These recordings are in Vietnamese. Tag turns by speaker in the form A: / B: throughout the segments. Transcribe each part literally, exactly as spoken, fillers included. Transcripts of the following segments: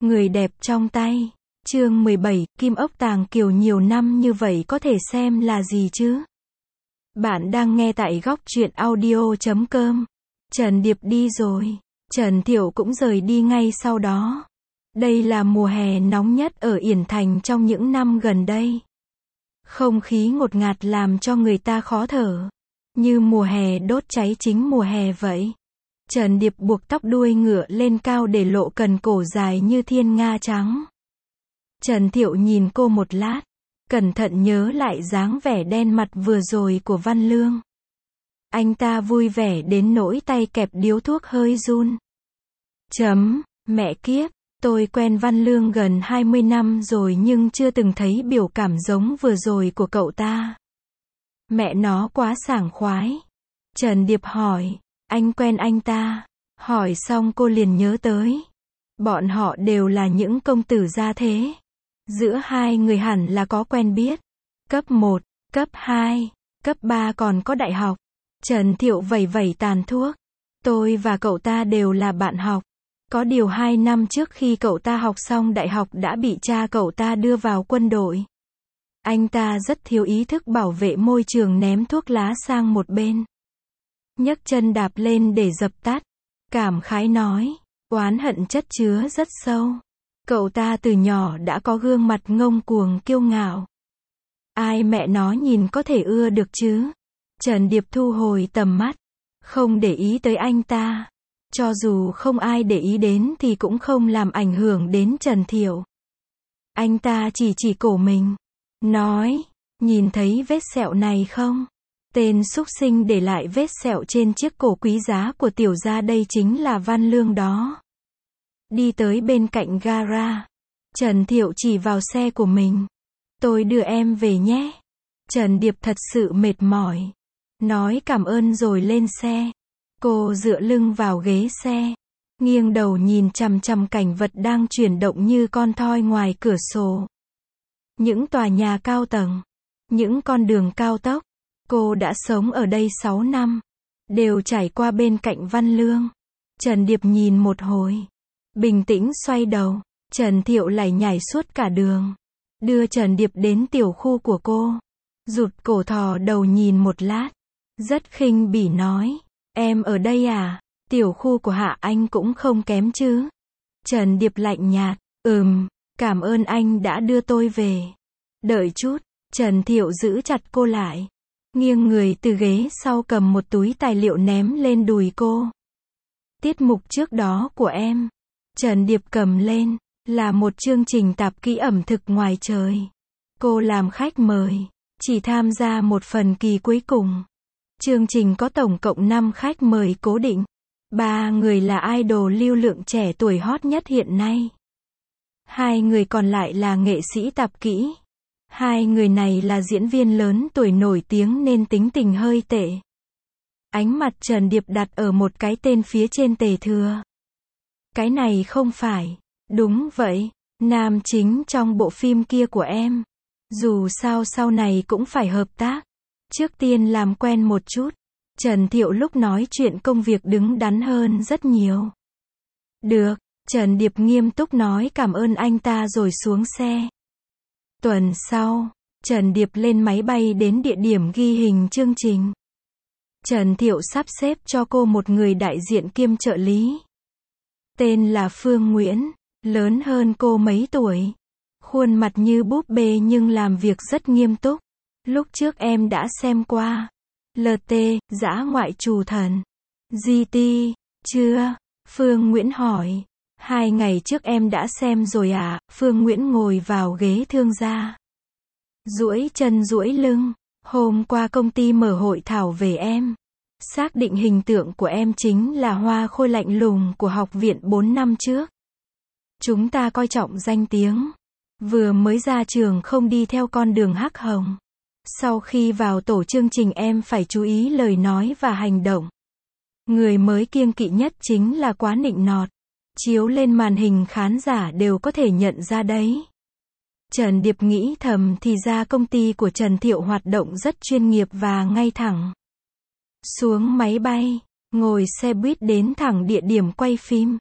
A: Người đẹp trong tay. Chương mười bảy, Kim ốc tàng kiều nhiều năm như vậy có thể xem là gì chứ? Bạn đang nghe tại góc truyện audio chấm com. Trần Điệp đi rồi. Trần Thiệu cũng rời đi ngay sau đó. Đây là mùa hè nóng nhất ở Yển Thành trong những năm gần đây. Không khí ngột ngạt làm cho người ta khó thở. Như mùa hè đốt cháy chính mùa hè vậy. Trần Điệp buộc tóc đuôi ngựa lên cao để lộ cần cổ dài như thiên nga trắng. Trần Thiệu nhìn cô một lát, cẩn thận nhớ lại dáng vẻ đen mặt vừa rồi của Văn Lương. Anh ta vui vẻ đến nỗi tay kẹp điếu thuốc hơi run. Chấm, mẹ kiếp, tôi quen Văn Lương gần hai mươi năm rồi nhưng chưa từng thấy biểu cảm giống vừa rồi của cậu ta. Mẹ nó quá sảng khoái. Trần Điệp hỏi, anh quen anh ta? Hỏi xong cô liền nhớ tới. Bọn họ đều là những công tử gia thế. Giữa hai người hẳn là có quen biết. Cấp một, cấp hai, cấp ba còn có đại học. Trần Thiệu vẩy vẩy tàn thuốc. Tôi và cậu ta đều là bạn học. Có điều hai năm trước khi cậu ta học xong đại học đã bị cha cậu ta đưa vào quân đội. Anh ta rất thiếu ý thức bảo vệ môi trường ném thuốc lá sang một bên. Nhấc chân đạp lên để dập tắt. Cảm khái nói, oán hận chất chứa rất sâu. Cậu ta từ nhỏ đã có gương mặt ngông cuồng kiêu ngạo. Ai mẹ nó nhìn có thể ưa được chứ? Trần Điệp thu hồi tầm mắt. Không để ý tới anh ta. Cho dù không ai để ý đến thì cũng không làm ảnh hưởng đến Trần Thiệu. Anh ta chỉ chỉ cổ mình. Nói, nhìn thấy vết sẹo này không? Tên súc sinh để lại vết sẹo trên chiếc cổ quý giá của tiểu gia đây chính là Văn Lương đó. Đi tới bên cạnh gara. Trần Thiệu chỉ vào xe của mình. Tôi đưa em về nhé. Trần Điệp thật sự mệt mỏi. Nói cảm ơn rồi lên xe. Cô dựa lưng vào ghế xe. Nghiêng đầu nhìn chằm chằm cảnh vật đang chuyển động như con thoi ngoài cửa sổ. Những tòa nhà cao tầng. Những con đường cao tốc. Cô đã sống ở đây sáu năm. Đều trải qua bên cạnh Văn Lương. Trần Điệp nhìn một hồi. Bình tĩnh xoay đầu. Trần Thiệu lải nhải suốt cả đường. Đưa Trần Điệp đến tiểu khu của cô. Rụt cổ thò đầu nhìn một lát. Rất khinh bỉ nói. Em ở đây à? Tiểu khu của Hạ Anh cũng không kém chứ. Trần Điệp lạnh nhạt. Ừm, cảm ơn anh đã đưa tôi về. Đợi chút. Trần Thiệu giữ chặt cô lại. Nghiêng người từ ghế sau cầm một túi tài liệu ném lên đùi cô. Tiết mục trước đó của em. Trần Điệp cầm lên. Là một chương trình tạp kỹ ẩm thực ngoài trời. Cô làm khách mời. Chỉ tham gia một phần kỳ cuối cùng. Chương trình có tổng cộng năm khách mời cố định. Ba người là idol lưu lượng trẻ tuổi hot nhất hiện nay. Hai người còn lại là nghệ sĩ tạp kỹ. Hai người này là diễn viên lớn tuổi nổi tiếng nên tính tình hơi tệ. Ánh mặt Trần Điệp đặt ở một cái tên phía trên Tề Thừa. Cái này không phải. Đúng vậy. Nam chính trong bộ phim kia của em. Dù sao sau này cũng phải hợp tác. Trước tiên làm quen một chút. Trần Thiệu lúc nói chuyện công việc đứng đắn hơn rất nhiều. Được. Trần Điệp nghiêm túc nói cảm ơn anh ta rồi xuống xe. Tuần sau, Trần Điệp lên máy bay đến địa điểm ghi hình chương trình. Trần Thiệu sắp xếp cho cô một người đại diện kiêm trợ lý. Tên là Phương Nguyễn, lớn hơn cô mấy tuổi. Khuôn mặt như búp bê nhưng làm việc rất nghiêm túc. Lúc trước em đã xem qua. lờ tê, Dã Ngoại Trù Thần. giê tê, chưa? Phương Nguyễn hỏi. Hai ngày trước em đã xem rồi à? Phương Nguyễn ngồi vào ghế thương gia. Duỗi chân duỗi lưng. Hôm qua công ty mở hội thảo về em. Xác định hình tượng của em chính là hoa khôi lạnh lùng của học viện bốn năm trước. Chúng ta coi trọng danh tiếng. Vừa mới ra trường không đi theo con đường hắc hồng. Sau khi vào tổ chương trình em phải chú ý lời nói và hành động. Người mới kiêng kỵ nhất chính là quá nịnh nọt. Chiếu lên màn hình khán giả đều có thể nhận ra đấy. Trần Điệp nghĩ thầm thì ra công ty của Trần Thiệu hoạt động rất chuyên nghiệp và ngay thẳng. Xuống máy bay, ngồi xe buýt đến thẳng địa điểm quay phim.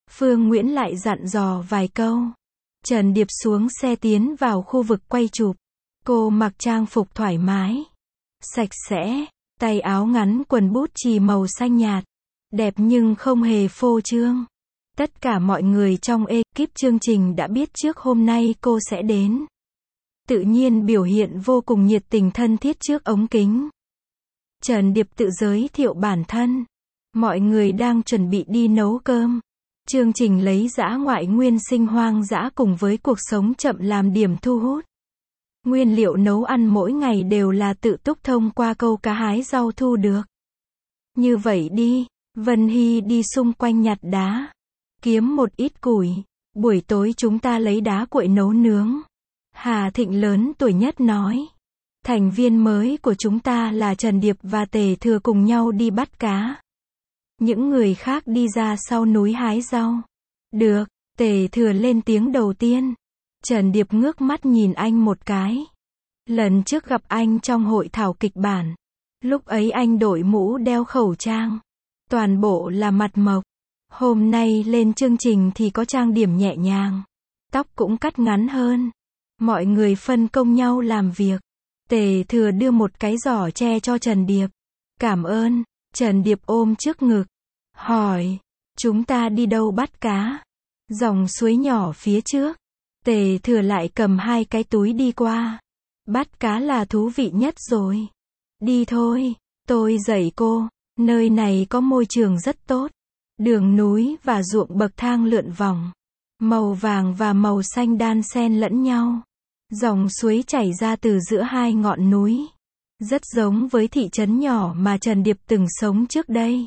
A: Phương Nguyễn lại dặn dò vài câu. Trần Điệp xuống xe tiến vào khu vực quay chụp. Cô mặc trang phục thoải mái, sạch sẽ, tay áo ngắn quần bút chì màu xanh nhạt, đẹp nhưng không hề phô trương. Tất cả mọi người trong ekip chương trình đã biết trước hôm nay cô sẽ đến. Tự nhiên biểu hiện vô cùng nhiệt tình thân thiết trước ống kính. Trần Điệp tự giới thiệu bản thân. Mọi người đang chuẩn bị đi nấu cơm. Chương trình lấy dã ngoại nguyên sinh hoang dã cùng với cuộc sống chậm làm điểm thu hút. Nguyên liệu nấu ăn mỗi ngày đều là tự túc thông qua câu cá hái rau thu được. Như vậy đi, Vân Hy đi xung quanh nhặt đá, kiếm một ít củi. Buổi tối chúng ta lấy đá cuội nấu nướng. Hà Thịnh lớn tuổi nhất nói. Thành viên mới của chúng ta là Trần Điệp và Tề Thừa cùng nhau đi bắt cá. Những người khác đi ra sau núi hái rau. Được, Tề Thừa lên tiếng đầu tiên. Trần Điệp ngước mắt nhìn anh một cái. Lần trước gặp anh trong hội thảo kịch bản. Lúc ấy anh đội mũ đeo khẩu trang. Toàn bộ là mặt mộc. Hôm nay lên chương trình thì có trang điểm nhẹ nhàng. Tóc cũng cắt ngắn hơn. Mọi người phân công nhau làm việc. Tề Thừa đưa một cái giỏ tre cho Trần Điệp. Cảm ơn. Trần Điệp ôm trước ngực. Hỏi. Chúng ta đi đâu bắt cá? Dòng suối nhỏ phía trước. Tề Thừa lại cầm hai cái túi đi qua. Bắt cá là thú vị nhất rồi. Đi thôi. Tôi dạy cô. Nơi này có môi trường rất tốt. Đường núi và ruộng bậc thang lượn vòng. Màu vàng và màu xanh đan xen lẫn nhau. Dòng suối chảy ra từ giữa hai ngọn núi. Rất giống với thị trấn nhỏ mà Trần Điệp từng sống trước đây.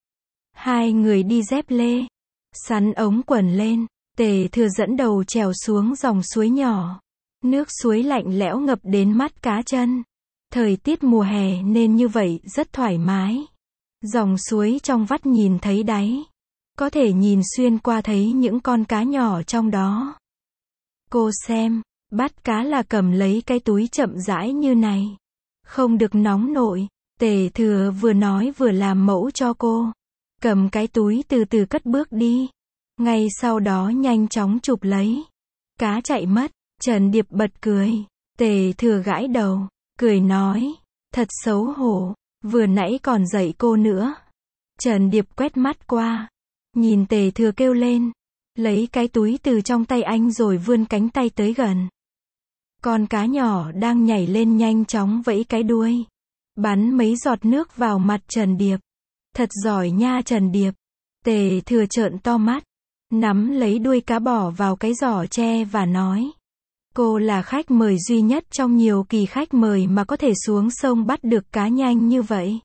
A: Hai người đi dép lê. Sắn ống quần lên. Tề Thừa dẫn đầu trèo xuống dòng suối nhỏ. Nước suối lạnh lẽo ngập đến mắt cá chân. Thời tiết mùa hè nên như vậy rất thoải mái. Dòng suối trong vắt nhìn thấy đáy. Có thể nhìn xuyên qua thấy những con cá nhỏ trong đó. Cô xem, bắt cá là cầm lấy cái túi chậm rãi như này. Không được nóng nổi. Tề Thừa vừa nói vừa làm mẫu cho cô. Cầm cái túi từ từ cất bước đi. Ngay sau đó nhanh chóng chụp lấy. Cá chạy mất. Trần Điệp bật cười. Tề Thừa gãi đầu. Cười nói. Thật xấu hổ. Vừa nãy còn dạy cô nữa. Trần Điệp quét mắt qua. Nhìn Tề Thừa kêu lên. Lấy cái túi từ trong tay anh rồi vươn cánh tay tới gần. Con cá nhỏ đang nhảy lên nhanh chóng vẫy cái đuôi. Bắn mấy giọt nước vào mặt Trần Điệp. Thật giỏi nha Trần Điệp. Tề Thừa trợn to mắt. Nắm lấy đuôi cá bỏ vào cái giỏ tre và nói. Cô là khách mời duy nhất trong nhiều kỳ khách mời mà có thể xuống sông bắt được cá nhanh như vậy.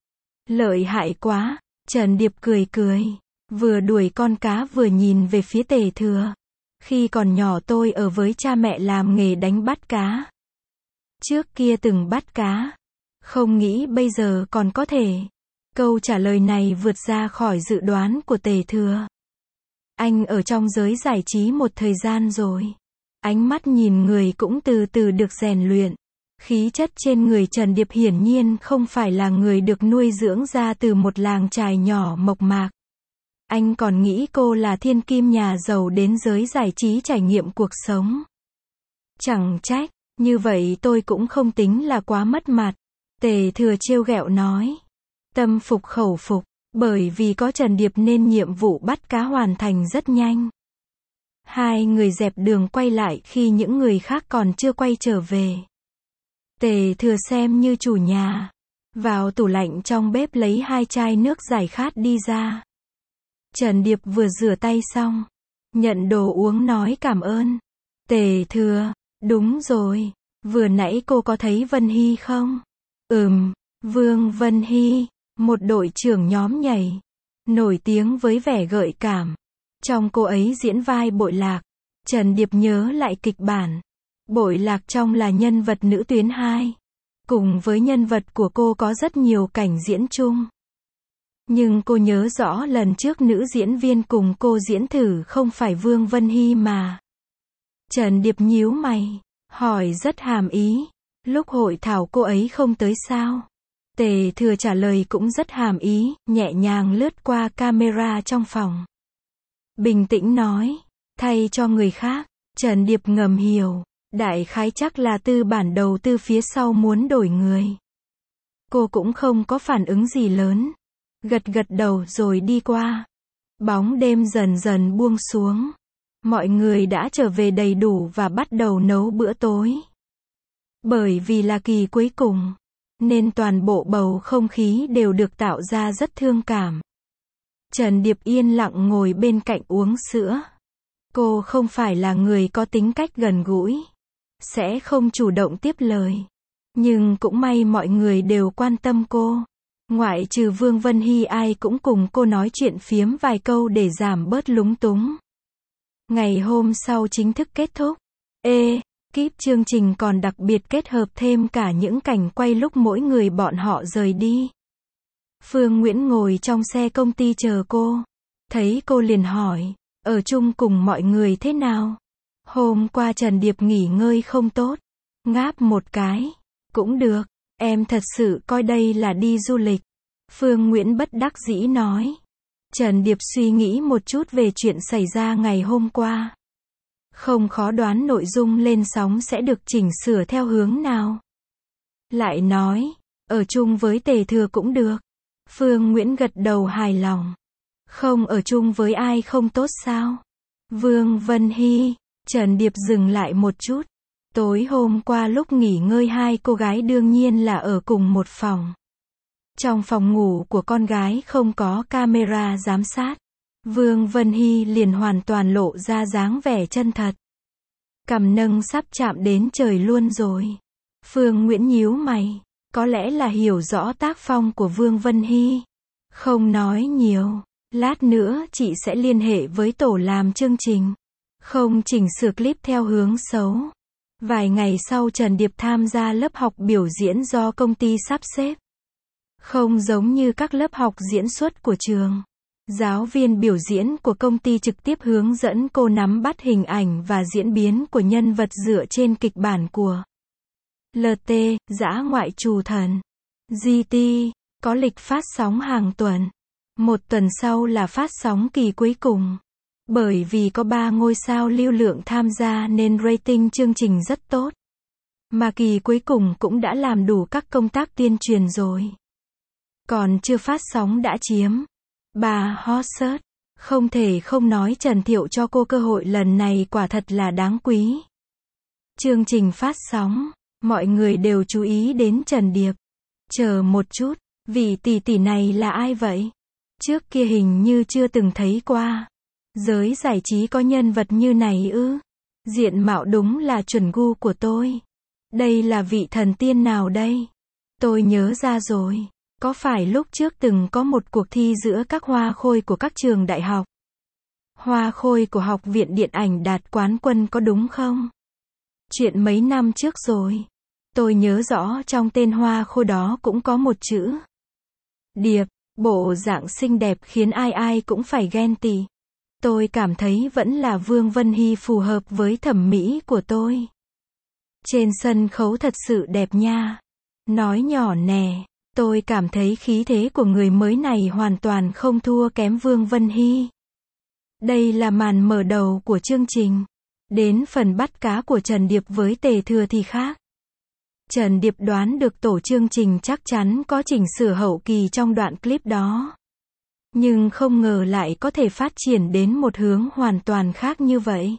A: Lợi hại quá. Trần Điệp cười cười. Vừa đuổi con cá vừa nhìn về phía Tề Thừa. Khi còn nhỏ tôi ở với cha mẹ làm nghề đánh bắt cá. Trước kia từng bắt cá. Không nghĩ bây giờ còn có thể. Câu trả lời này vượt ra khỏi dự đoán của Tề Thừa. Anh ở trong giới giải trí một thời gian rồi. Ánh mắt nhìn người cũng từ từ được rèn luyện. Khí chất trên người Trần Điệp hiển nhiên không phải là người được nuôi dưỡng ra từ một làng chài nhỏ mộc mạc. Anh còn nghĩ cô là thiên kim nhà giàu đến giới giải trí trải nghiệm cuộc sống. Chẳng trách, như vậy tôi cũng không tính là quá mất mặt. Tề Thừa trêu ghẹo nói. Tâm phục khẩu phục, bởi vì có Trần Điệp nên nhiệm vụ bắt cá hoàn thành rất nhanh. Hai người dẹp đường quay lại khi những người khác còn chưa quay trở về. Tề Thừa xem như chủ nhà. Vào tủ lạnh trong bếp lấy hai chai nước giải khát đi ra. Trần Điệp vừa rửa tay xong. Nhận đồ uống nói cảm ơn. Tề Thừa, đúng rồi. Vừa nãy cô có thấy Vân Hy không? Ừm, Vương Vân Hy, một đội trưởng nhóm nhảy. Nổi tiếng với vẻ gợi cảm. Trong cô ấy diễn vai Bội Lạc. Trần Điệp nhớ lại kịch bản. Bội Lạc trong là nhân vật nữ tuyến hai. Cùng với nhân vật của cô có rất nhiều cảnh diễn chung. Nhưng cô nhớ rõ lần trước nữ diễn viên cùng cô diễn thử không phải Vương Vân Hy mà. Trần Điệp nhíu mày, hỏi rất hàm ý. Lúc hội thảo cô ấy không tới sao? Tề Thừa trả lời cũng rất hàm ý, nhẹ nhàng lướt qua camera trong phòng. bình tĩnh nói, thay cho người khác. Trần Điệp ngầm hiểu, đại khái chắc là tư bản đầu tư phía sau muốn đổi người. Cô cũng không có phản ứng gì lớn, gật gật đầu rồi đi qua. Bóng đêm dần dần buông xuống. Mọi người đã trở về đầy đủ và bắt đầu nấu bữa tối. Bởi vì là kỳ cuối cùng, nên toàn bộ bầu không khí đều được tạo ra rất thương cảm. Trần Điệp yên lặng ngồi bên cạnh uống sữa. Cô không phải là người có tính cách gần gũi, sẽ không chủ động tiếp lời. Nhưng cũng may mọi người đều quan tâm cô. Ngoại trừ Vương Vân Hy, ai cũng cùng cô nói chuyện phiếm vài câu để giảm bớt lúng túng. Ngày hôm sau chính thức kết thúc. Ê, kíp chương trình còn đặc biệt kết hợp thêm cả những cảnh quay lúc mỗi người bọn họ rời đi. Phương Nguyễn ngồi trong xe công ty chờ cô. Thấy cô liền hỏi, ở chung cùng mọi người thế nào? Hôm qua Trần Điệp nghỉ ngơi không tốt. Ngáp một cái. Cũng được, em thật sự coi đây là đi du lịch. Phương Nguyễn bất đắc dĩ nói. Trần Điệp suy nghĩ một chút về chuyện xảy ra ngày hôm qua. Không khó đoán nội dung lên sóng sẽ được chỉnh sửa theo hướng nào. Lại nói, ở chung với Tề Thừa cũng được. Phương Nguyễn gật đầu hài lòng. Không ở chung với ai không tốt sao? Vương Vân Hy, Trần Điệp dừng lại một chút. Tối hôm qua lúc nghỉ ngơi hai cô gái đương nhiên là ở cùng một phòng. Trong phòng ngủ của con gái không có camera giám sát. Vương Vân Hy liền hoàn toàn lộ ra dáng vẻ chân thật. Cằm nâng sắp chạm đến trời luôn rồi. Phương Nguyễn nhíu mày. Có lẽ là hiểu rõ tác phong của Vương Vân Hy. Không nói nhiều. Lát nữa chị sẽ liên hệ với tổ làm chương trình. Không chỉnh sửa clip theo hướng xấu. Vài ngày sau Trần Điệp tham gia lớp học biểu diễn do công ty sắp xếp. Không giống như các lớp học diễn xuất của trường. Giáo viên biểu diễn của công ty trực tiếp hướng dẫn cô nắm bắt hình ảnh và diễn biến của nhân vật dựa trên kịch bản của lờ tê, Dã Ngoại Trù Thần. giê tê, có lịch phát sóng hàng tuần. Một tuần sau là phát sóng kỳ cuối cùng. Bởi vì có ba ngôi sao lưu lượng tham gia nên rating chương trình rất tốt. Mà kỳ cuối cùng cũng đã làm đủ các công tác tuyên truyền rồi. Còn chưa phát sóng đã chiếm bà hot search. Không thể không nói Trần Thiệu cho cô cơ hội lần này quả thật là đáng quý. Chương trình phát sóng, mọi người đều chú ý đến Trần Điệp. Chờ một chút, vị tỷ tỷ này là ai vậy? Trước kia hình như chưa từng thấy qua. Giới giải trí có nhân vật như này ư? Diện mạo đúng là chuẩn gu của tôi. Đây là vị thần tiên nào đây? Tôi nhớ ra rồi. Có phải lúc trước từng có một cuộc thi giữa các hoa khôi của các trường đại học? Hoa khôi của Học viện Điện ảnh đạt quán quân có đúng không? Chuyện mấy năm trước rồi. Tôi nhớ rõ trong tên hoa khôi đó cũng có một chữ Điệp. Bộ dạng xinh đẹp khiến ai ai cũng phải ghen tị. Tôi cảm thấy vẫn là Vương Vân Hy phù hợp với thẩm mỹ của tôi. Trên sân khấu thật sự đẹp nha. Nói nhỏ nè, tôi cảm thấy khí thế của người mới này hoàn toàn không thua kém Vương Vân Hy. Đây là màn mở đầu của chương trình. Đến phần bắt cá của Trần Điệp với Tề Thừa thì khác. Trần Điệp đoán được tổ chương trình chắc chắn có chỉnh sửa hậu kỳ trong đoạn clip đó. Nhưng không ngờ lại có thể phát triển đến một hướng hoàn toàn khác như vậy.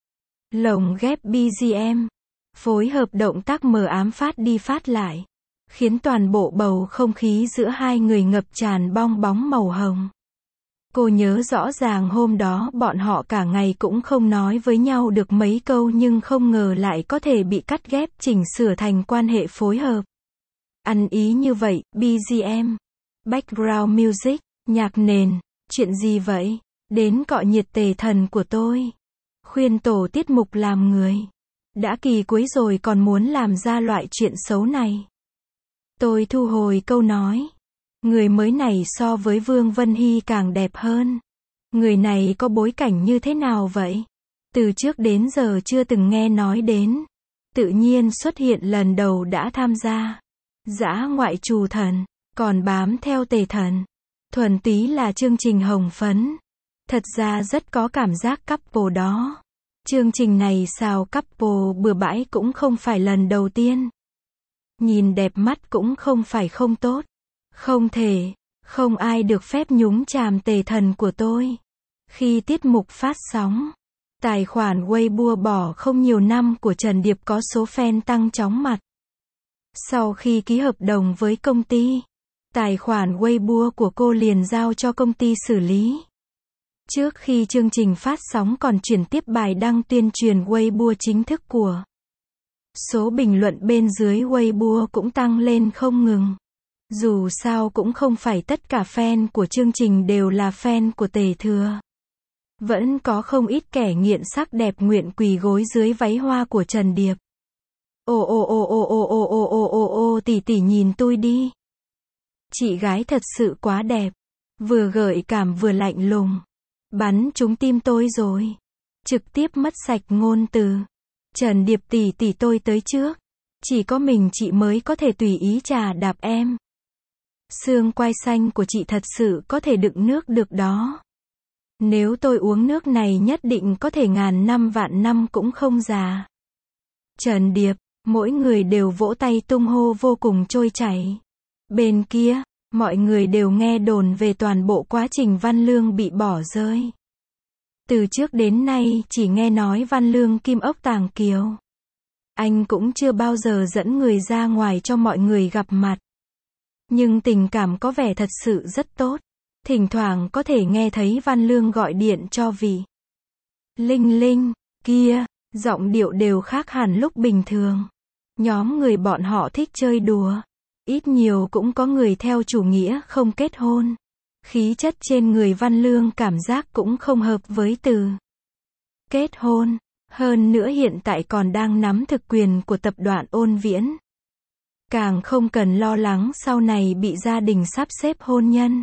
A: Lồng ghép bê giê em, phối hợp động tác mờ ám phát đi phát lại, khiến toàn bộ bầu không khí giữa hai người ngập tràn bong bóng màu hồng. Cô nhớ rõ ràng hôm đó bọn họ cả ngày cũng không nói với nhau được mấy câu nhưng không ngờ lại có thể bị cắt ghép chỉnh sửa thành quan hệ phối hợp. Ăn ý như vậy, bê giê em, background music, nhạc nền, chuyện gì vậy? Đến cọ nhiệt Tề thần của tôi. Khuyên tổ tiết mục làm người. Đã kỳ cuối rồi còn muốn làm ra loại chuyện xấu này. Tôi thu hồi câu nói. Người mới này so với Vương Vân Hy càng đẹp hơn. Người này có bối cảnh như thế nào vậy? Từ trước đến giờ chưa từng nghe nói đến. Tự nhiên xuất hiện lần đầu đã tham gia. Dã Ngoại Trù Thần, còn bám theo Tề thần. Thuần túy là chương trình hồng phấn. Thật ra rất có cảm giác couple đó. Chương trình này sao couple bừa bãi cũng không phải lần đầu tiên. Nhìn đẹp mắt cũng không phải không tốt. Không thể, không ai được phép nhúng chàm tề thần của tôi. Khi tiết mục phát sóng, tài khoản Weibo bỏ không nhiều năm của Trần Điệp có số fan tăng chóng mặt. Sau khi ký hợp đồng với công ty, tài khoản Weibo của cô liền giao cho công ty xử lý. Trước khi chương trình phát sóng còn chuyển tiếp bài đăng tuyên truyền Weibo chính thức của. Số bình luận bên dưới Weibo cũng tăng lên không ngừng. Dù sao cũng không phải tất cả fan của chương trình đều là fan của Tề Thừa. Vẫn có không ít kẻ nghiện sắc đẹp nguyện quỳ gối dưới váy hoa của Trần Điệp. Ô ô ô ô ô ô ô ô ô ô tỷ tỷ nhìn tôi đi. Chị gái thật sự quá đẹp. Vừa gợi cảm vừa lạnh lùng. Bắn trúng tim tôi rồi. Trực tiếp mất sạch ngôn từ. Trần Điệp tỷ tỷ tôi tới trước. Chỉ có mình chị mới có thể tùy ý trà đạp em. Xương quai xanh của chị thật sự có thể đựng nước được đó. Nếu tôi uống nước này nhất định có thể ngàn năm vạn năm cũng không già. Trần Điệp, mỗi người đều vỗ tay tung hô vô cùng trôi chảy. Bên kia, mọi người đều nghe đồn về toàn bộ quá trình Văn Lương bị bỏ rơi. Từ trước đến nay chỉ nghe nói Văn Lương kim ốc tàng kiều. Anh cũng chưa bao giờ dẫn người ra ngoài cho mọi người gặp mặt. Nhưng tình cảm có vẻ thật sự rất tốt. Thỉnh thoảng có thể nghe thấy Văn Lương gọi điện cho vị Linh Linh kia, giọng điệu đều khác hẳn lúc bình thường. Nhóm người bọn họ thích chơi đùa. Ít nhiều cũng có người theo chủ nghĩa không kết hôn. Khí chất trên người Văn Lương cảm giác cũng không hợp với từ kết hôn. Hơn nữa hiện tại còn đang nắm thực quyền của tập đoàn Ôn Viễn. Càng không cần lo lắng sau này bị gia đình sắp xếp hôn nhân.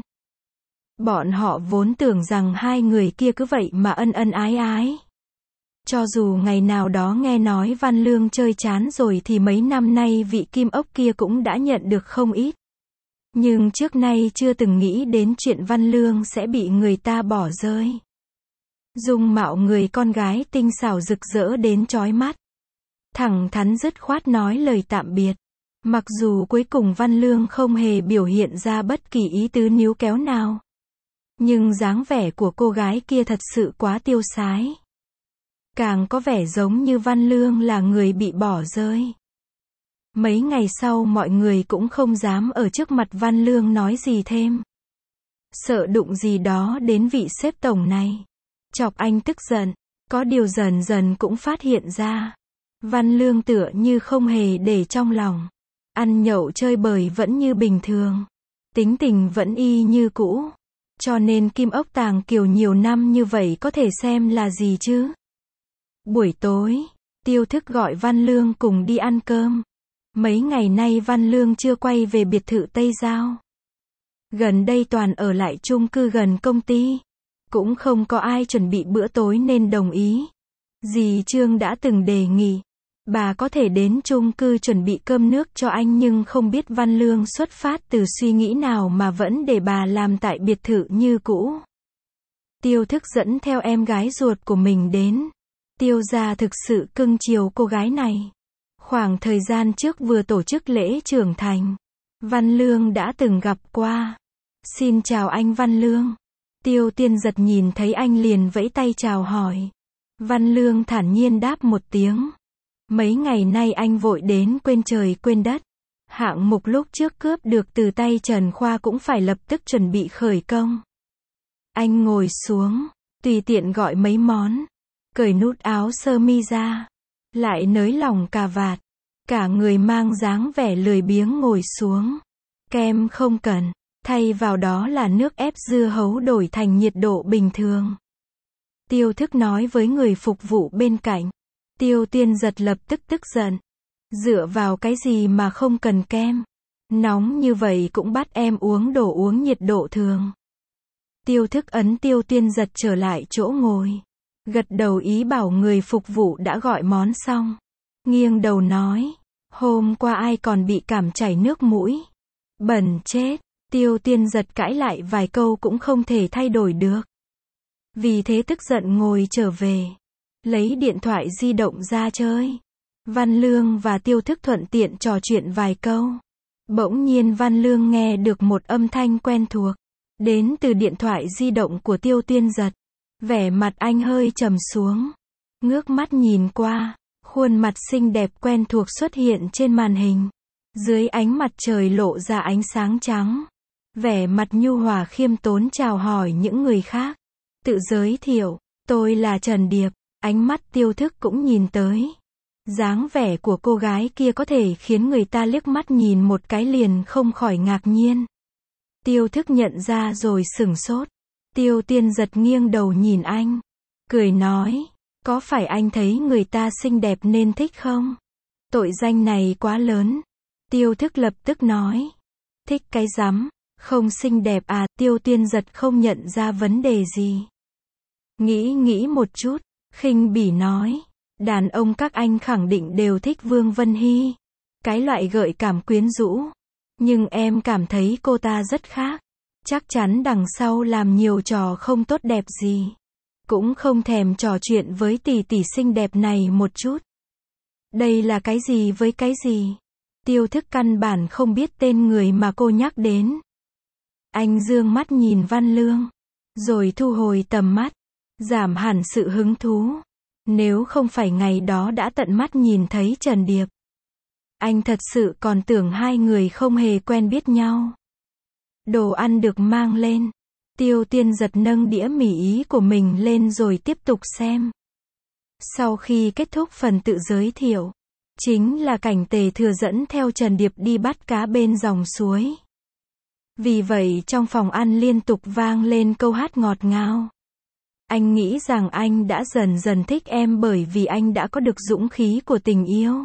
A: Bọn họ vốn tưởng rằng hai người kia cứ vậy mà ân ân ái ái. Cho dù ngày nào đó nghe nói Văn Lương chơi chán rồi thì mấy năm nay vị kim ốc kia cũng đã nhận được không ít. Nhưng trước nay chưa từng nghĩ đến chuyện Văn Lương sẽ bị người ta bỏ rơi. Dung mạo người con gái tinh xảo rực rỡ đến chói mắt. Thẳng thắn dứt khoát nói lời tạm biệt. Mặc dù cuối cùng Văn Lương không hề biểu hiện ra bất kỳ ý tứ níu kéo nào. Nhưng dáng vẻ của cô gái kia thật sự quá tiêu sái. Càng có vẻ giống như Văn Lương là người bị bỏ rơi. Mấy ngày sau mọi người cũng không dám ở trước mặt Văn Lương nói gì thêm. Sợ đụng gì đó đến vị sếp tổng này. Chọc anh tức giận. Có điều dần dần cũng phát hiện ra. Văn Lương tựa như không hề để trong lòng. Ăn nhậu chơi bời vẫn như bình thường. Tính tình vẫn y như cũ. Cho nên kim ốc tàng kiều nhiều năm như vậy có thể xem là gì chứ? Buổi tối, Tiêu Thức gọi Văn Lương cùng đi ăn cơm. Mấy ngày nay Văn Lương chưa quay về biệt thự Tây Giao. Gần đây toàn ở lại chung cư gần công ty. Cũng không có ai chuẩn bị bữa tối nên đồng ý. Dì Trương đã từng đề nghị. Bà có thể đến chung cư chuẩn bị cơm nước cho anh nhưng không biết Văn Lương xuất phát từ suy nghĩ nào mà vẫn để bà làm tại biệt thự như cũ. Tiêu Thức dẫn theo em gái ruột của mình đến. Tiêu gia thực sự cưng chiều cô gái này. Khoảng thời gian trước vừa tổ chức lễ trưởng thành. Văn Lương đã từng gặp qua. Xin chào anh Văn Lương. Tiêu Tiên Giật nhìn thấy anh liền vẫy tay chào hỏi. Văn Lương thản nhiên đáp một tiếng. Mấy ngày nay anh vội đến quên trời quên đất. Hạng mục lúc trước cướp được từ tay Trần Khoa cũng phải lập tức chuẩn bị khởi công. Anh ngồi xuống, tùy tiện gọi mấy món. Cởi nút áo sơ mi ra. Lại nới lỏng cà vạt. Cả người mang dáng vẻ lười biếng ngồi xuống. Kem không cần. Thay vào đó là nước ép dưa hấu đổi thành nhiệt độ bình thường. Tiêu Thức nói với người phục vụ bên cạnh. Tiêu Tiên Giật lập tức tức giận. Dựa vào cái gì mà không cần kem? Nóng như vậy cũng bắt em uống đồ uống nhiệt độ thường. Tiêu Thức ấn Tiêu Tiên Giật trở lại chỗ ngồi. Gật đầu ý bảo người phục vụ đã gọi món xong. Nghiêng đầu nói. Hôm qua ai còn bị cảm chảy nước mũi? Bẩn chết. Tiêu Tiên Giật cãi lại vài câu cũng không thể thay đổi được. Vì thế tức giận ngồi trở về. Lấy điện thoại di động ra chơi. Văn Lương và Tiêu Thức thuận tiện trò chuyện vài câu. Bỗng nhiên Văn Lương nghe được một âm thanh quen thuộc. Đến từ điện thoại di động của Tiêu Tiên Giật. Vẻ mặt anh hơi trầm xuống. Ngước mắt nhìn qua. Khuôn mặt xinh đẹp quen thuộc xuất hiện trên màn hình. Dưới ánh mặt trời lộ ra ánh sáng trắng. Vẻ mặt nhu hòa khiêm tốn chào hỏi những người khác. Tự giới thiệu, tôi là Trần Điệp. Ánh mắt Tiêu Thức cũng nhìn tới. Dáng vẻ của cô gái kia có thể khiến người ta liếc mắt nhìn một cái liền không khỏi ngạc nhiên. Tiêu Thức nhận ra rồi sửng sốt. Tiêu Tiên Giật nghiêng đầu nhìn anh. Cười nói, có phải anh thấy người ta xinh đẹp nên thích không? Tội danh này quá lớn. Tiêu Thức lập tức nói. Thích cái rắm, không xinh đẹp à? Tiêu Tiên Giật không nhận ra vấn đề gì. Nghĩ nghĩ một chút, khinh bỉ nói. Đàn ông các anh khẳng định đều thích Vương Vân Hy. Cái loại gợi cảm quyến rũ. Nhưng em cảm thấy cô ta rất khác. Chắc chắn đằng sau làm nhiều trò không tốt đẹp gì. Cũng không thèm trò chuyện với tỷ tỷ xinh đẹp này một chút. Đây là cái gì với cái gì? Tiêu Thức căn bản không biết tên người mà cô nhắc đến. Anh dương mắt nhìn Văn Lương. Rồi thu hồi tầm mắt. Giảm hẳn sự hứng thú. Nếu không phải ngày đó đã tận mắt nhìn thấy Trần Điệp. Anh thật sự còn tưởng hai người không hề quen biết nhau. Đồ ăn được mang lên. Tiêu Tiên Giật nâng đĩa mì Ý của mình lên rồi tiếp tục xem. Sau khi kết thúc phần tự giới thiệu, chính là cảnh Tề Thừa dẫn theo Trần Điệp đi bắt cá bên dòng suối. Vì vậy trong phòng ăn liên tục vang lên câu hát ngọt ngào. Anh nghĩ rằng anh đã dần dần thích em bởi vì anh đã có được dũng khí của tình yêu.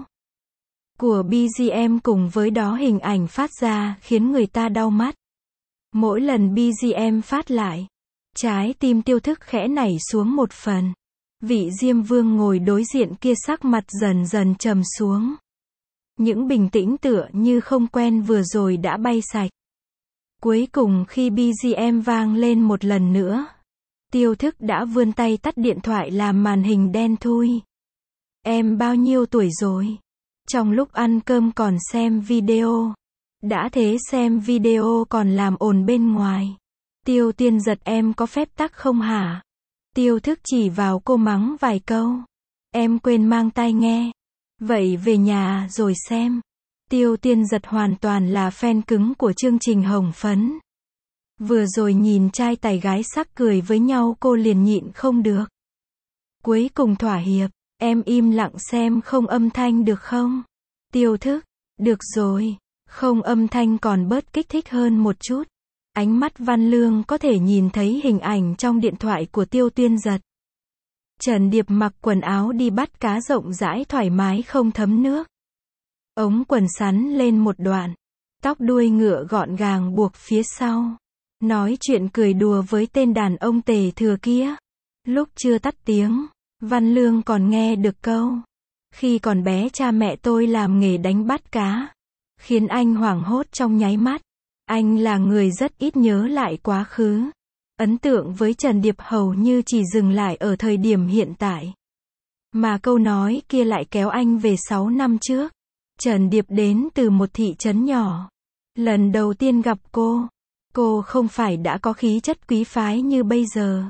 A: Của bê giê em cùng với đó hình ảnh phát ra khiến người ta đau mắt. Mỗi lần bê giê em phát lại, trái tim Tiêu Thức khẽ nảy xuống một phần. Vị Diêm Vương ngồi đối diện kia sắc mặt dần dần trầm xuống. Những bình tĩnh tựa như không quen vừa rồi đã bay sạch. Cuối cùng khi bê giê em vang lên một lần nữa, Tiêu Thức đã vươn tay tắt điện thoại làm màn hình đen thui. Em bao nhiêu tuổi rồi? Trong lúc ăn cơm còn xem video. Đã thế xem video còn làm ồn bên ngoài. Tiêu Tiên Giật em có phép tắc không hả? Tiêu Thức chỉ vào cô mắng vài câu. Em quên mang tai nghe. Vậy về nhà rồi xem. Tiêu Tiên Giật hoàn toàn là fan cứng của chương trình Hồng Phấn. Vừa rồi nhìn trai tài gái sắc cười với nhau cô liền nhịn không được. Cuối cùng thỏa hiệp. Em im lặng xem không âm thanh được không? Tiêu Thức. Được rồi. Không âm thanh còn bớt kích thích hơn một chút. Ánh mắt Văn Lương có thể nhìn thấy hình ảnh trong điện thoại của Tiêu Tiên Giật. Trần Điệp mặc quần áo đi bắt cá rộng rãi thoải mái không thấm nước. Ống quần sắn lên một đoạn. Tóc đuôi ngựa gọn gàng buộc phía sau. Nói chuyện cười đùa với tên đàn ông Tề Thừa kia. Lúc chưa tắt tiếng, Văn Lương còn nghe được câu. Khi còn bé cha mẹ tôi làm nghề đánh bắt cá. Khiến anh hoảng hốt trong nháy mắt. Anh là người rất ít nhớ lại quá khứ. Ấn tượng với Trần Điệp hầu như chỉ dừng lại ở thời điểm hiện tại. Mà câu nói kia lại kéo anh về sáu năm trước. Trần Điệp đến từ một thị trấn nhỏ. Lần đầu tiên gặp cô, cô không phải đã có khí chất quý phái như bây giờ.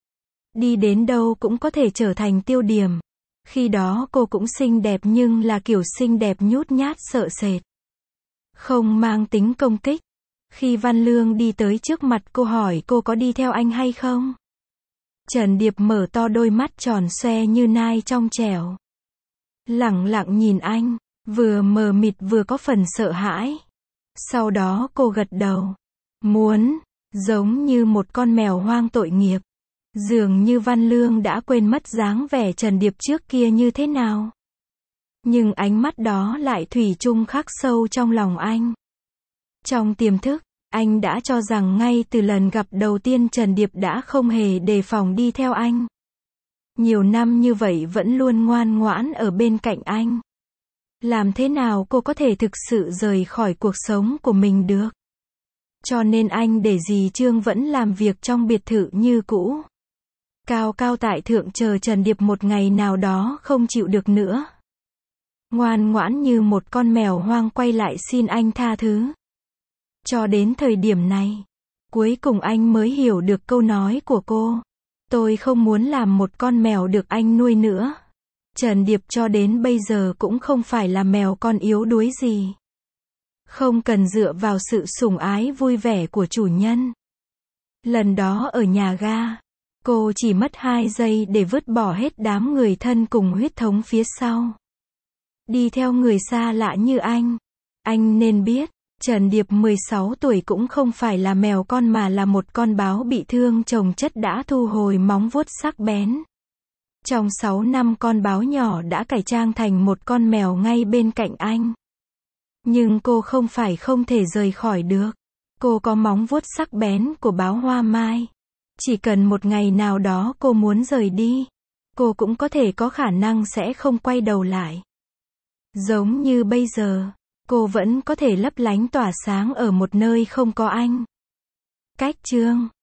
A: Đi đến đâu cũng có thể trở thành tiêu điểm. Khi đó cô cũng xinh đẹp nhưng là kiểu xinh đẹp nhút nhát sợ sệt. Không mang tính công kích. Khi Văn Lương đi tới trước mặt cô hỏi cô có đi theo anh hay không? Trần Điệp mở to đôi mắt tròn xoe như nai trong trẻo. Lẳng lặng nhìn anh, vừa mờ mịt vừa có phần sợ hãi. Sau đó cô gật đầu. Muốn, giống như một con mèo hoang tội nghiệp. Dường như Văn Lương đã quên mất dáng vẻ Trần Điệp trước kia như thế nào. Nhưng ánh mắt đó lại thủy chung khắc sâu trong lòng anh. Trong tiềm thức, anh đã cho rằng ngay từ lần gặp đầu tiên Trần Điệp đã không hề đề phòng đi theo anh. Nhiều năm như vậy vẫn luôn ngoan ngoãn ở bên cạnh anh. Làm thế nào cô có thể thực sự rời khỏi cuộc sống của mình được? Cho nên anh để dì Trương vẫn làm việc trong biệt thự như cũ. Cao cao tại thượng chờ Trần Điệp một ngày nào đó không chịu được nữa. Ngoan ngoãn như một con mèo hoang quay lại xin anh tha thứ. Cho đến thời điểm này, cuối cùng anh mới hiểu được câu nói của cô. Tôi không muốn làm một con mèo được anh nuôi nữa. Trần Điệp cho đến bây giờ cũng không phải là mèo con yếu đuối gì. Không cần dựa vào sự sủng ái vui vẻ của chủ nhân. Lần đó ở nhà ga, cô chỉ mất hai giây để vứt bỏ hết đám người thân cùng huyết thống phía sau. Đi theo người xa lạ như anh. Anh nên biết, Trần Điệp mười sáu tuổi cũng không phải là mèo con mà là một con báo bị thương chồng chất đã thu hồi móng vuốt sắc bén. Trong sáu năm con báo nhỏ đã cải trang thành một con mèo ngay bên cạnh anh. Nhưng cô không phải không thể rời khỏi được. Cô có móng vuốt sắc bén của báo hoa mai. Chỉ cần một ngày nào đó cô muốn rời đi, cô cũng có thể có khả năng sẽ không quay đầu lại. Giống như bây giờ, cô vẫn có thể lấp lánh tỏa sáng ở một nơi không có anh. Cách chương